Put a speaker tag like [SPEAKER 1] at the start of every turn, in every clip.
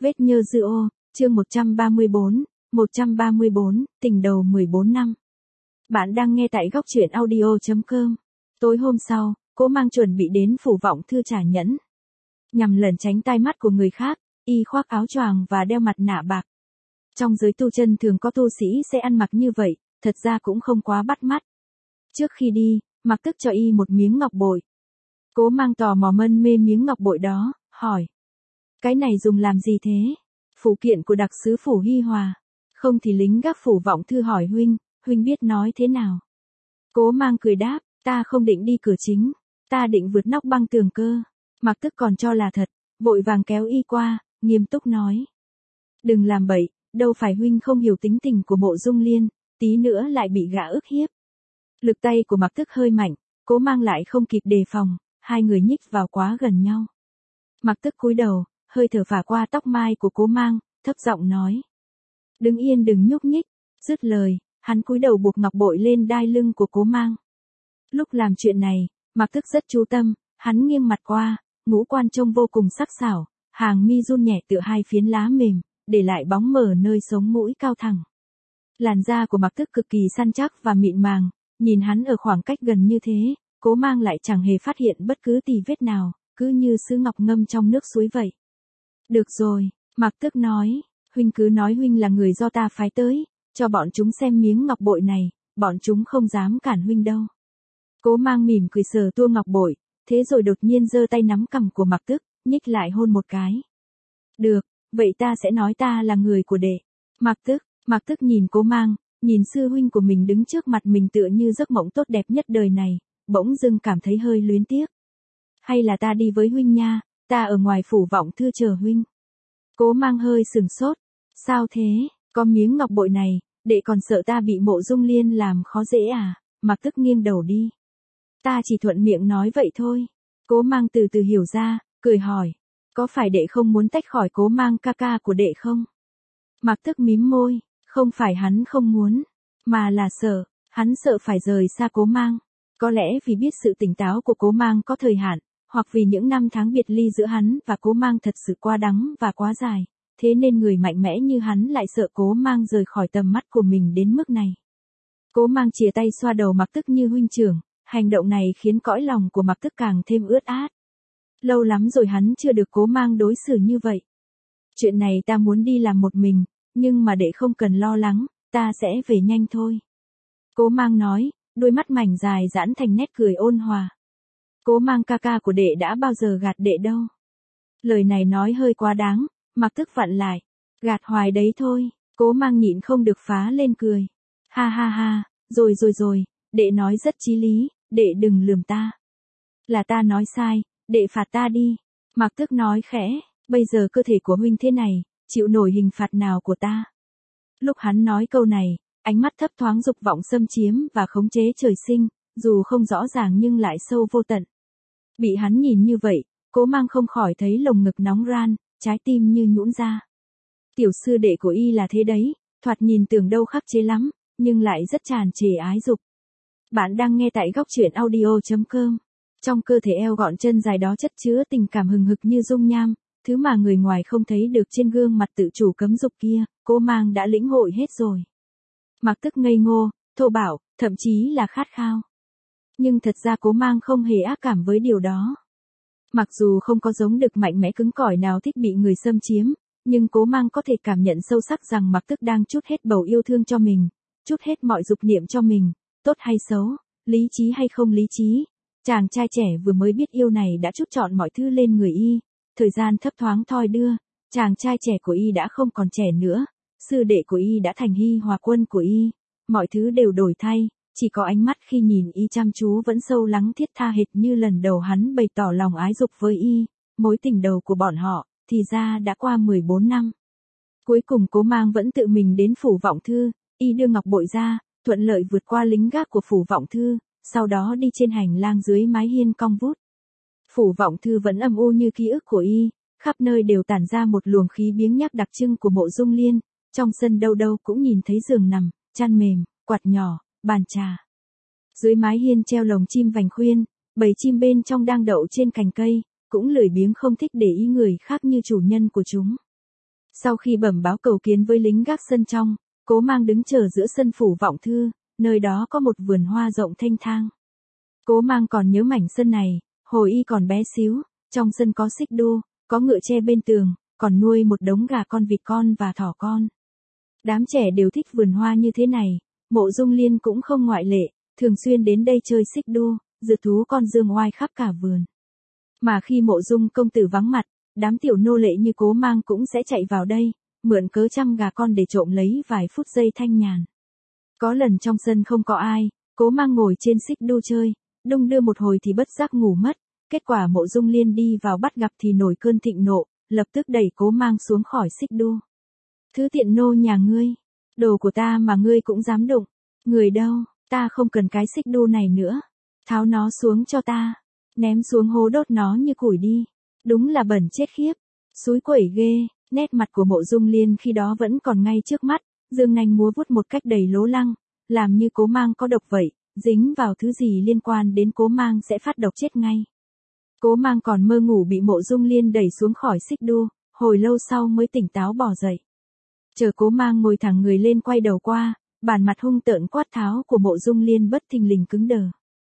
[SPEAKER 1] Vết nhơ dư ô, chương 134, tình đầu 14 năm. Bạn đang nghe tại góc truyện audio.com. Tối hôm sau, Cố Mang chuẩn bị đến phủ vọng thư trả nhẫn. Nhằm lẩn tránh tai mắt của người khác, y khoác áo choàng và đeo mặt nạ bạc. Trong giới tu chân thường có tu sĩ sẽ ăn mặc như vậy, thật ra cũng không quá bắt mắt. Trước khi đi, Mặc Tức cho y một miếng ngọc bội. Cố Mang tò mò mân mê miếng ngọc bội đó, hỏi. Cái này dùng làm gì thế? Phụ kiện của đặc sứ phủ Hi Hòa. Không thì lính gác phủ vọng thư hỏi huynh biết nói thế nào? Cố Mang cười đáp, ta không định đi cửa chính, ta định vượt nóc băng tường cơ. Mặc Tức còn cho là thật, vội vàng kéo y qua, nghiêm túc nói. Đừng làm bậy, đâu phải huynh không hiểu tính tình của Mộ Dung Liên, tí nữa lại bị gã ức hiếp. Lực tay của Mặc Tức hơi mạnh, Cố Mang lại không kịp đề phòng, hai người nhích vào quá gần nhau. Mặc Tức cúi đầu, hơi thở phả qua tóc mai của Cố Mang, thấp giọng nói. Đứng yên đừng nhúc nhích, dứt lời, hắn cúi đầu buộc ngọc bội lên đai lưng của Cố Mang. Lúc làm chuyện này, Mặc Tức rất chú tâm, hắn nghiêng mặt qua, ngũ quan trông vô cùng sắc sảo, hàng mi run nhẹ tựa hai phiến lá mềm, để lại bóng mờ nơi sống mũi cao thẳng. Làn da của Mặc Tức cực kỳ săn chắc và mịn màng, nhìn hắn ở khoảng cách gần như thế, Cố Mang lại chẳng hề phát hiện bất cứ tì vết nào, cứ như sứ ngọc ngâm trong nước suối vậy. Được rồi, Mặc Tức nói, huynh cứ nói huynh là người do ta phái tới, cho bọn chúng xem miếng ngọc bội này, bọn chúng không dám cản huynh đâu. Cố Mang mỉm cười sờ tua ngọc bội, thế rồi đột nhiên giơ tay nắm cằm của Mặc Tức, nhích lại hôn một cái. Được, vậy ta sẽ nói ta là người của đệ. Mặc Tức nhìn Cố Mang, nhìn sư huynh của mình đứng trước mặt mình tựa như giấc mộng tốt đẹp nhất đời này, bỗng dưng cảm thấy hơi luyến tiếc. Hay là ta đi với huynh nha, ta ở ngoài phủ vọng thư chờ huynh. Cố Mang hơi sừng sốt. Sao thế, có miếng ngọc bội này, đệ còn sợ ta bị Mộ Dung Liên làm khó dễ à? Mặc Tức nghiêng đầu đi. Ta chỉ thuận miệng nói vậy thôi. Cố Mang từ từ hiểu ra, cười hỏi. Có phải đệ không muốn tách khỏi Cố Mang ca ca của đệ không? Mặc Tức mím môi, không phải hắn không muốn, mà là sợ, hắn sợ phải rời xa Cố Mang. Có lẽ vì biết sự tỉnh táo của Cố Mang có thời hạn, hoặc vì những năm tháng biệt ly giữa hắn và Cố Mang thật sự quá đắng và quá dài, thế nên người mạnh mẽ như hắn lại sợ Cố Mang rời khỏi tầm mắt của mình đến mức này. Cố Mang chìa tay xoa đầu Mặc Tức như huynh trưởng, hành động này khiến cõi lòng của Mặc Tức càng thêm ướt át. Lâu lắm rồi hắn chưa được Cố Mang đối xử như vậy. Chuyện này ta muốn đi làm một mình, nhưng mà đệ không cần lo lắng, ta sẽ về nhanh thôi. Cố Mang nói, đôi mắt mảnh dài giãn thành nét cười ôn hòa. Cố Mang ca ca của đệ đã bao giờ gạt đệ đâu. Lời này nói hơi quá đáng, Mặc Tức vặn lại. Gạt hoài đấy thôi, Cố Mang nhịn không được phá lên cười. Ha ha ha, rồi, đệ nói rất chí lý, đệ đừng lườm ta. Là ta nói sai, đệ phạt ta đi. Mặc Tức nói khẽ, bây giờ cơ thể của huynh thế này, chịu nổi hình phạt nào của ta. Lúc hắn nói câu này, ánh mắt thấp thoáng dục vọng xâm chiếm và khống chế trời sinh, dù không rõ ràng nhưng lại sâu vô tận. Bị hắn nhìn như vậy, Cố Mang không khỏi thấy lồng ngực nóng ran, trái tim như nhũn ra. Tiểu sư đệ của y là thế đấy, thoạt nhìn tưởng đâu khắc chế lắm, nhưng lại rất tràn trề ái dục. Bạn đang nghe tại góc truyện audio.com. Trong cơ thể eo gọn chân dài đó chất chứa tình cảm hừng hực như dung nham, thứ mà người ngoài không thấy được trên gương mặt tự chủ cấm dục kia, Cố Mang đã lĩnh hội hết rồi. Mặc Tức ngây ngô, thô bạo, thậm chí là khát khao. Nhưng thật ra Cố Mang không hề ác cảm với điều đó. Mặc dù không có giống đực mạnh mẽ cứng cỏi nào thích bị người xâm chiếm, nhưng Cố Mang có thể cảm nhận sâu sắc rằng Mặc Tức đang trút hết bầu yêu thương cho mình, trút hết mọi dục niệm cho mình, tốt hay xấu, lý trí hay không lý trí. Chàng trai trẻ vừa mới biết yêu này đã trút trọn mọi thứ lên người y, thời gian thấp thoáng thoi đưa, chàng trai trẻ của y đã không còn trẻ nữa, sư đệ của y đã thành Hi Hòa quân của y, mọi thứ đều đổi thay, chỉ có ánh mắt khi nhìn y chăm chú vẫn sâu lắng thiết tha hệt như lần đầu hắn bày tỏ lòng ái dục với y, mối tình đầu của bọn họ, thì ra đã qua 14 năm. Cuối cùng Cố Mang vẫn tự mình đến phủ vọng thư, y đưa ngọc bội ra, thuận lợi vượt qua lính gác của phủ vọng thư, sau đó đi trên hành lang dưới mái hiên cong vút. Phủ vọng thư vẫn âm u như ký ức của y, khắp nơi đều tản ra một luồng khí biếng nhác đặc trưng của Mộ Dung Liên, trong sân đâu đâu cũng nhìn thấy giường nằm, chăn mềm, quạt nhỏ, bàn trà. Dưới mái hiên treo lồng chim vành khuyên, bầy chim bên trong đang đậu trên cành cây, cũng lười biếng không thích để ý người khác như chủ nhân của chúng. Sau khi bẩm báo cầu kiến với lính gác sân trong, Cố Mang đứng chờ giữa sân phủ vọng thư, nơi đó có một vườn hoa rộng thênh thang. Cố Mang còn nhớ mảnh sân này, hồi y còn bé xíu, trong sân có xích đu, có ngựa tre bên tường, còn nuôi một đống gà con, vịt con và thỏ con. Đám trẻ đều thích vườn hoa như thế này, Mộ Dung Liên cũng không ngoại lệ, thường xuyên đến đây chơi xích đu, rượt thú con dương oai khắp cả vườn. Mà khi Mộ Dung công tử vắng mặt, đám tiểu nô lệ như Cố Mang cũng sẽ chạy vào đây, mượn cớ chăm gà con để trộm lấy vài phút giây thanh nhàn. Có lần trong sân không có ai, Cố Mang ngồi trên xích đu chơi, đung đưa một hồi thì bất giác ngủ mất, kết quả Mộ Dung Liên đi vào bắt gặp thì nổi cơn thịnh nộ, lập tức đẩy Cố Mang xuống khỏi xích đu. Thứ tiện nô nhà ngươi, đồ của ta mà ngươi cũng dám đụng, người đâu, ta không cần cái xích đu này nữa, tháo nó xuống cho ta, ném xuống hố đốt nó như củi đi, đúng là bẩn chết khiếp, xúi quẩy ghê. Nét mặt của Mộ Dung Liên khi đó vẫn còn ngay trước mắt, dương nanh múa vuốt một cách đầy lố lăng, làm như Cố Mang có độc vậy, dính vào thứ gì liên quan đến Cố Mang sẽ phát độc chết ngay. Cố Mang còn mơ ngủ bị Mộ Dung Liên đẩy xuống khỏi xích đu, hồi lâu sau mới tỉnh táo bỏ dậy. Chờ Cố Mang ngồi thẳng người lên quay đầu qua, bản mặt hung tợn quát tháo của Mộ Dung Liên bất thình lình cứng đờ.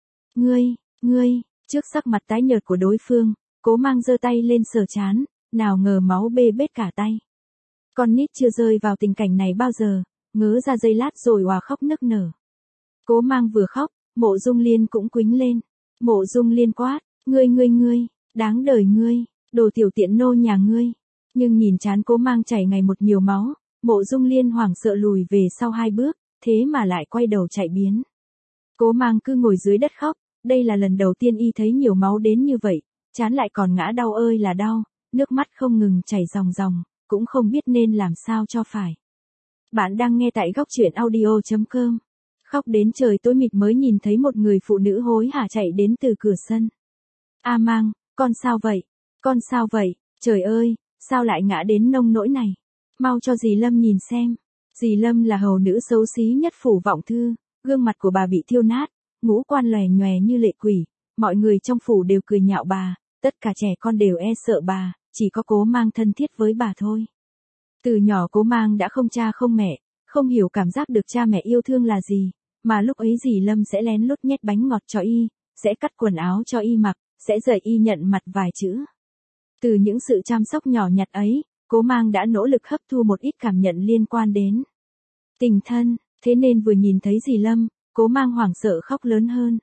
[SPEAKER 1] Ngươi, trước sắc mặt tái nhợt của đối phương, Cố Mang giơ tay lên sờ trán, nào ngờ máu bê bết cả tay. Con nít chưa rơi vào tình cảnh này bao giờ, ngớ ra giây lát rồi òa khóc nức nở. Cố Mang vừa khóc, Mộ Dung Liên cũng quýnh lên. Mộ Dung Liên quát, ngươi, đáng đời ngươi, đồ tiểu tiện nô nhà ngươi. Nhưng nhìn trán Cố Mang chảy ngày một nhiều máu, Mộ Dung Liên hoảng sợ lùi về sau 2 bước, thế mà lại quay đầu chạy biến. Cố Mang cứ ngồi dưới đất khóc, đây là lần đầu tiên y thấy nhiều máu đến như vậy, trán lại còn ngã đau ơi là đau, nước mắt không ngừng chảy ròng ròng, cũng không biết nên làm sao cho phải. Bạn đang nghe tại góc truyện audio.com. Khóc đến trời tối mịt mới nhìn thấy một người phụ nữ hối hả chạy đến từ cửa sân. A Mang, con sao vậy, trời ơi, sao lại ngã đến nông nỗi này? Mau cho dì Lâm nhìn xem. Dì Lâm là hầu nữ xấu xí nhất phủ vọng thư, gương mặt của bà bị thiêu nát, ngũ quan lòe nhòe như lệ quỷ, mọi người trong phủ đều cười nhạo bà, tất cả trẻ con đều e sợ bà, chỉ có Cố Mang thân thiết với bà thôi. Từ nhỏ Cố Mang đã không cha không mẹ, không hiểu cảm giác được cha mẹ yêu thương là gì, mà lúc ấy dì Lâm sẽ lén lút nhét bánh ngọt cho y, sẽ cắt quần áo cho y mặc, sẽ dạy y nhận mặt vài chữ. Từ những sự chăm sóc nhỏ nhặt ấy, Cố Mang đã nỗ lực hấp thu một ít cảm nhận liên quan đến tình thân, thế nên vừa nhìn thấy dì Lâm, Cố Mang hoảng sợ khóc lớn hơn.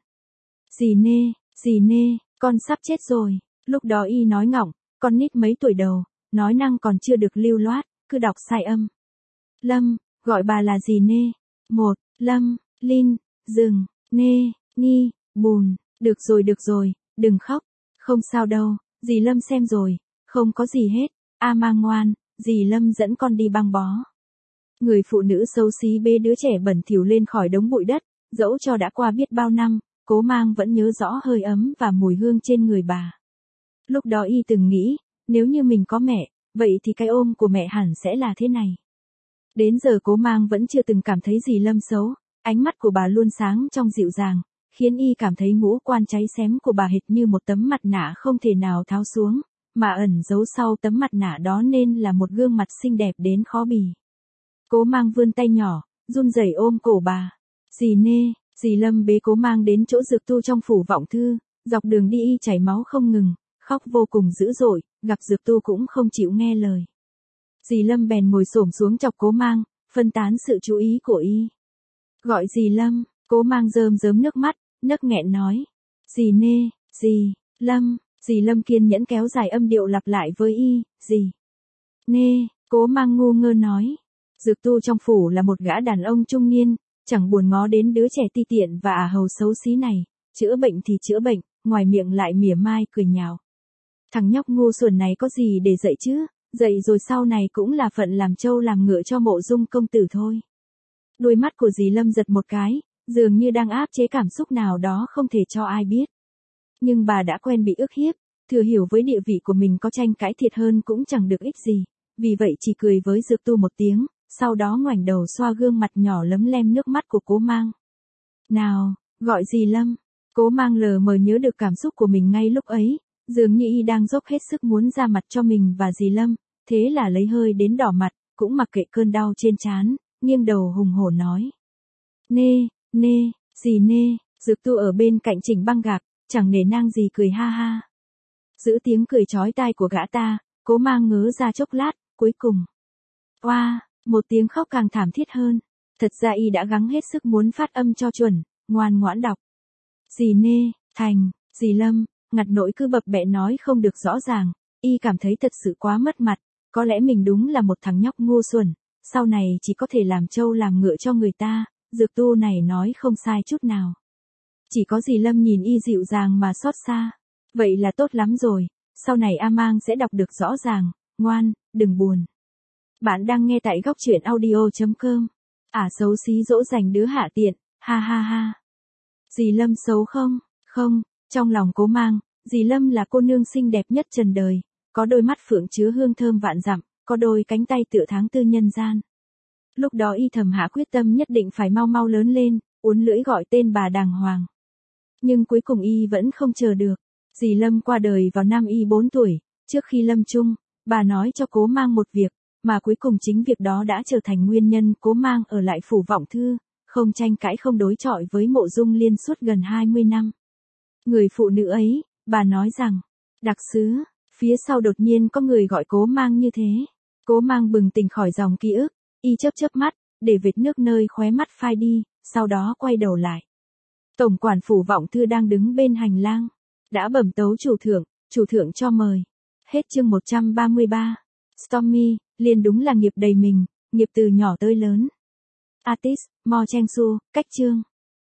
[SPEAKER 1] Dì nê, con sắp chết rồi. Lúc đó y nói ngọng, con nít mấy tuổi đầu, nói năng còn chưa được lưu loát, cứ đọc sai âm. Lâm, gọi bà là dì nê. 1. Lâm, Linh, rừng, nê, ni, bùn. Được rồi, đừng khóc. Không sao đâu, dì Lâm xem rồi, không có gì hết. A Mang ngoan, dì Lâm dẫn con đi băng bó. Người phụ nữ xấu xí bế đứa trẻ bẩn thỉu lên khỏi đống bụi đất, dẫu cho đã qua biết bao năm, Cố Mang vẫn nhớ rõ hơi ấm và mùi hương trên người bà. Lúc đó y từng nghĩ, nếu như mình có mẹ, vậy thì cái ôm của mẹ hẳn sẽ là thế này. Đến giờ Cố Mang vẫn chưa từng cảm thấy dì Lâm xấu, ánh mắt của bà luôn sáng trong dịu dàng, khiến y cảm thấy ngũ quan cháy xém của bà hệt như một tấm mặt nạ không thể nào tháo xuống, mà ẩn giấu sau tấm mặt nạ đó nên là một gương mặt xinh đẹp đến khó bì. Cố Mang vươn tay nhỏ, run rẩy ôm cổ bà. Dì nê, dì Lâm bế Cố Mang đến chỗ dược tu trong phủ vọng thư, dọc đường đi y chảy máu không ngừng, khóc vô cùng dữ dội, gặp dược tu cũng không chịu nghe lời. Dì Lâm bèn ngồi xổm xuống chọc Cố Mang, phân tán sự chú ý của y. Gọi dì Lâm, Cố Mang rơm rớm nước mắt, nấc nghẹn nói. Dì nê, dì Lâm kiên nhẫn kéo dài âm điệu lặp lại với y, dì nê, Cố Mang ngu ngơ nói. Dược tu trong phủ là một gã đàn ông trung niên, chẳng buồn ngó đến đứa trẻ ti tiện và ả hầu xấu xí này, chữa bệnh thì chữa bệnh, ngoài miệng lại mỉa mai cười nhạo. Thằng nhóc ngu xuẩn này có gì để dạy chứ, dạy rồi sau này cũng là phận làm trâu làm ngựa cho Mộ Dung công tử thôi. Đôi mắt của dì Lâm giật một cái, dường như đang áp chế cảm xúc nào đó không thể cho ai biết. Nhưng bà đã quen bị ức hiếp, thừa hiểu với địa vị của mình có tranh cãi thiệt hơn cũng chẳng được ích gì, vì vậy chỉ cười với dược tu một tiếng, sau đó ngoảnh đầu xoa gương mặt nhỏ lấm lem nước mắt của Cố Mang. Nào, gọi dì Lâm. Cố Mang lờ mờ nhớ được cảm xúc của mình ngay lúc ấy, dường như y đang dốc hết sức muốn ra mặt cho mình và dì Lâm, thế là lấy hơi đến đỏ mặt, cũng mặc kệ cơn đau trên trán, nghiêng đầu hùng hổ nói. Nê, gì nê, Dược Tu ở bên cạnh chỉnh băng gạc, chẳng nể nang gì cười ha ha. Giữ tiếng cười chói tai của gã ta, Cố Mang ngớ ra chốc lát, cuối cùng. Oa, một tiếng khóc càng thảm thiết hơn. Thật ra y đã gắng hết sức muốn phát âm cho chuẩn, ngoan ngoãn đọc. Dì Nê, Thành, dì Lâm, ngặt nỗi cứ bập bẹ nói không được rõ ràng, y cảm thấy thật sự quá mất mặt, có lẽ mình đúng là một thằng nhóc ngu xuẩn, sau này chỉ có thể làm trâu làm ngựa cho người ta, Dược Tu này nói không sai chút nào. Chỉ có dì Lâm nhìn y dịu dàng mà xót xa. Vậy là tốt lắm rồi, sau này A Mang sẽ đọc được rõ ràng, ngoan, đừng buồn. Bạn đang nghe tại góc truyện audio.com. Xấu xí dỗ dành đứa hạ tiện, ha ha ha. Dì Lâm xấu không? Không, trong lòng Cố Mang, dì Lâm là cô nương xinh đẹp nhất trần đời, có đôi mắt phượng chứa hương thơm vạn dặm, có đôi cánh tay tựa tháng tư nhân gian. Lúc đó y thầm hạ quyết tâm nhất định phải mau mau lớn lên, uốn lưỡi gọi tên bà đàng hoàng. Nhưng cuối cùng y vẫn không chờ được. Dì Lâm qua đời vào năm y 4 tuổi, trước khi lâm chung, bà nói cho Cố Mang một việc, mà cuối cùng chính việc đó đã trở thành nguyên nhân Cố Mang ở lại phủ Vọng Thư, không tranh cãi không đối chọi với Mộ Dung Liên suốt gần 20 năm. Người phụ nữ ấy, bà nói rằng, đặc sứ, phía sau đột nhiên có người gọi Cố Mang như thế. Cố Mang bừng tỉnh khỏi dòng ký ức, y chớp chớp mắt, để vệt nước nơi khóe mắt phai đi, sau đó quay đầu lại. Tổng quản phủ Vọng Thư đang đứng bên hành lang. Đã bẩm tấu chủ thượng cho mời. Hết chương 133. Stormy, liền đúng là nghiệp đầy mình, nghiệp từ nhỏ tới lớn. Artist, Mo Cheng Su, cách chương.